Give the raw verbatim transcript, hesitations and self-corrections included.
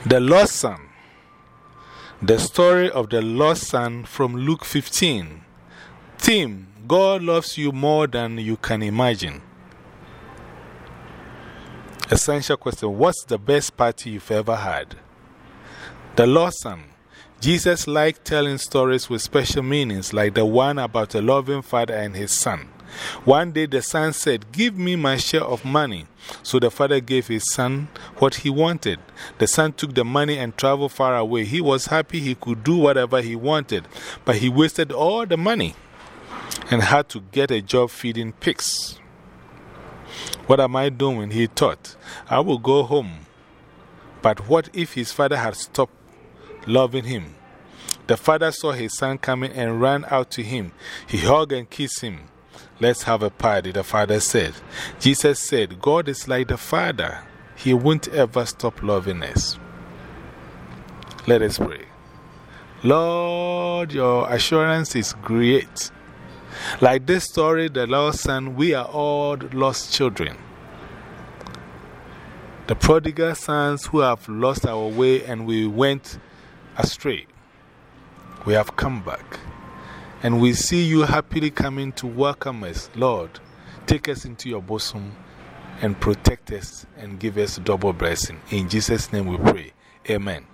The Lost Son. The story of the lost son from Luke fifteen. Theme: God loves you more than you can imagine. Essential question: what's the best party you've ever had? The Lost Son. Jesus liked telling stories with special meanings, like the one about a loving father and his son. One day the son said, "Give me my share of money." So the father gave his son what he wanted. The son took the money and traveled far away. He was happy he could do whatever he wanted, but he wasted all the money and had to get a job feeding pigs. What am I doing? He thought. I will go home. But what if his father had stopped loving him? The father saw his son coming and ran out to him. He hugged and kissed him. "Let's have a party," the father said. Jesus said, God is like the Father. He won't ever stop loving us. Let us pray. Lord, your assurance is great. Like this story, the lost son, we are all lost children. The prodigal sons who have lost our way and we went astray. We have come back. And we see you happily coming to welcome us. Lord, take us into your bosom and protect us and give us double blessing. In Jesus' name we pray. Amen.